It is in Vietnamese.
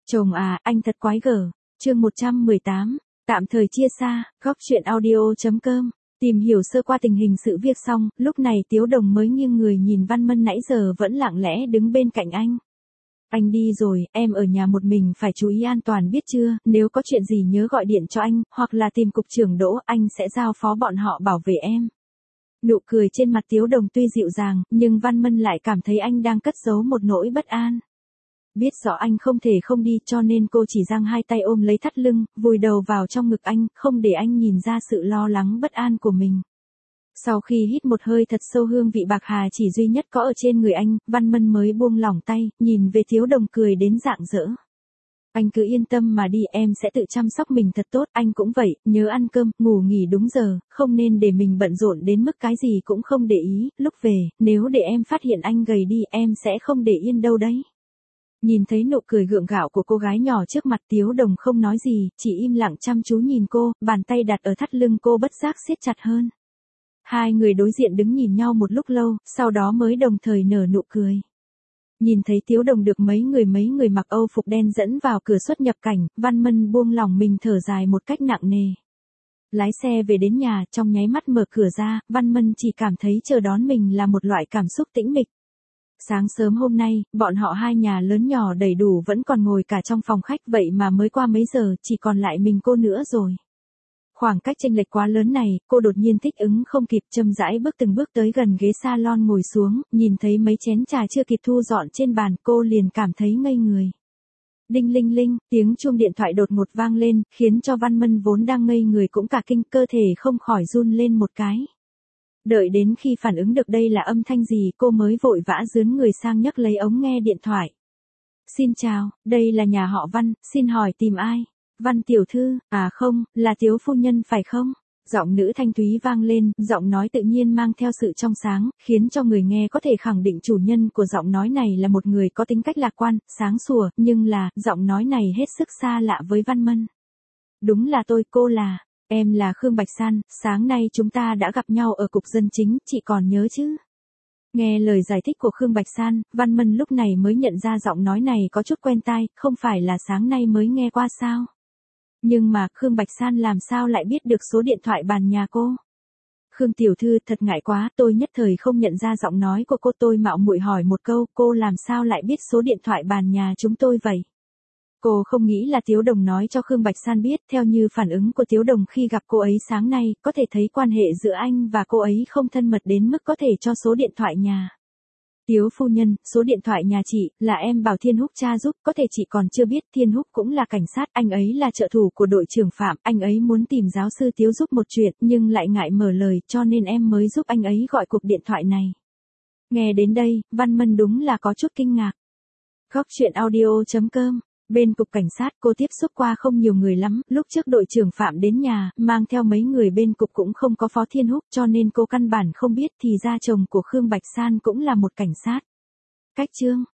Chồng à, anh thật quái gở. Chương 118, tạm thời chia xa, góc chuyện audio.com. Tìm hiểu sơ qua tình hình sự việc xong, lúc này Tiếu Đồng mới nghiêng người nhìn Văn Mân nãy giờ vẫn lặng lẽ đứng bên cạnh anh. Anh đi rồi, em ở nhà một mình phải chú ý an toàn biết chưa, nếu có chuyện gì nhớ gọi điện cho anh, hoặc là tìm cục trưởng Đỗ, anh sẽ giao phó bọn họ bảo vệ em. Nụ cười trên mặt Tiếu Đồng tuy dịu dàng, nhưng Văn Mân lại cảm thấy anh đang cất giấu một nỗi bất an. Biết rõ anh không thể không đi cho nên cô chỉ giang hai tay ôm lấy thắt lưng, vùi đầu vào trong ngực anh, không để anh nhìn ra sự lo lắng bất an của mình. Sau khi hít một hơi thật sâu hương vị bạc hà chỉ duy nhất có ở trên người anh, Văn Mân mới buông lỏng tay, nhìn về Tiếu Đồng cười đến rạng rỡ. Anh cứ yên tâm mà đi, em sẽ tự chăm sóc mình thật tốt, anh cũng vậy, nhớ ăn cơm, ngủ nghỉ đúng giờ, không nên để mình bận rộn đến mức cái gì cũng không để ý, lúc về, nếu để em phát hiện anh gầy đi, em sẽ không để yên đâu đấy. Nhìn thấy nụ cười gượng gạo của cô gái nhỏ trước mặt, Tiếu Đồng không nói gì, chỉ im lặng chăm chú nhìn cô, bàn tay đặt ở thắt lưng cô bất giác siết chặt hơn. Hai người đối diện đứng nhìn nhau một lúc lâu, sau đó mới đồng thời nở nụ cười. Nhìn thấy Tiếu Đồng được mấy người mặc Âu phục đen dẫn vào cửa xuất nhập cảnh, Văn Mân buông lòng mình thở dài một cách nặng nề. Lái xe về đến nhà, trong nháy mắt mở cửa ra, Văn Mân chỉ cảm thấy chờ đón mình là một loại cảm xúc tĩnh mịch. Sáng sớm hôm nay, bọn họ hai nhà lớn nhỏ đầy đủ vẫn còn ngồi cả trong phòng khách, vậy mà mới qua mấy giờ, chỉ còn lại mình cô nữa rồi. Khoảng cách chênh lệch quá lớn này, cô đột nhiên thích ứng không kịp, chậm rãi từng bước tới gần ghế salon ngồi xuống, nhìn thấy mấy chén trà chưa kịp thu dọn trên bàn, cô liền cảm thấy ngây người. Đinh linh linh, tiếng chuông điện thoại đột ngột vang lên, khiến cho Văn Mân vốn đang ngây người cũng cả kinh, cơ thể không khỏi run lên một cái. Đợi đến khi phản ứng được đây là âm thanh gì, cô mới vội vã dướn người sang nhấc lấy ống nghe điện thoại. Xin chào, đây là nhà họ Văn, xin hỏi tìm ai? Văn tiểu thư, à không, là Tiếu phu nhân phải không? Giọng nữ thanh thúy vang lên, giọng nói tự nhiên mang theo sự trong sáng, khiến cho người nghe có thể khẳng định chủ nhân của giọng nói này là một người có tính cách lạc quan, sáng sủa, nhưng là, giọng nói này hết sức xa lạ với Văn Mân. Đúng là tôi, cô là... Em là Khương Bạch San, sáng nay chúng ta đã gặp nhau ở cục dân chính, chị còn nhớ chứ? Nghe lời giải thích của Khương Bạch San, Văn Mân lúc này mới nhận ra giọng nói này có chút quen tai, không phải là sáng nay mới nghe qua sao? Nhưng mà Khương Bạch San làm sao lại biết được số điện thoại bàn nhà cô? Khương tiểu thư, thật ngại quá, tôi nhất thời không nhận ra giọng nói của cô, tôi mạo muội hỏi một câu, cô làm sao lại biết số điện thoại bàn nhà chúng tôi vậy? Cô không nghĩ là Tiếu Đồng nói cho Khương Bạch San biết, theo như phản ứng của Tiếu Đồng khi gặp cô ấy sáng nay, có thể thấy quan hệ giữa anh và cô ấy không thân mật đến mức có thể cho số điện thoại nhà. Tiếu phu nhân, số điện thoại nhà chị, là em bảo Thiên Húc tra giúp, có thể chị còn chưa biết, Thiên Húc cũng là cảnh sát, anh ấy là trợ thủ của đội trưởng Phạm, anh ấy muốn tìm giáo sư Tiếu giúp một chuyện, nhưng lại ngại mở lời, cho nên em mới giúp anh ấy gọi cuộc điện thoại này. Nghe đến đây, Văn Mân đúng là có chút kinh ngạc. Góc chuyện audio.com. Bên cục cảnh sát, cô tiếp xúc qua không nhiều người lắm, lúc trước đội trưởng Phạm đến nhà, mang theo mấy người bên cục cũng không có Phó Thiên Húc, cho nên cô căn bản không biết, thì ra chồng của Khương Bạch San cũng là một cảnh sát. Cách chương.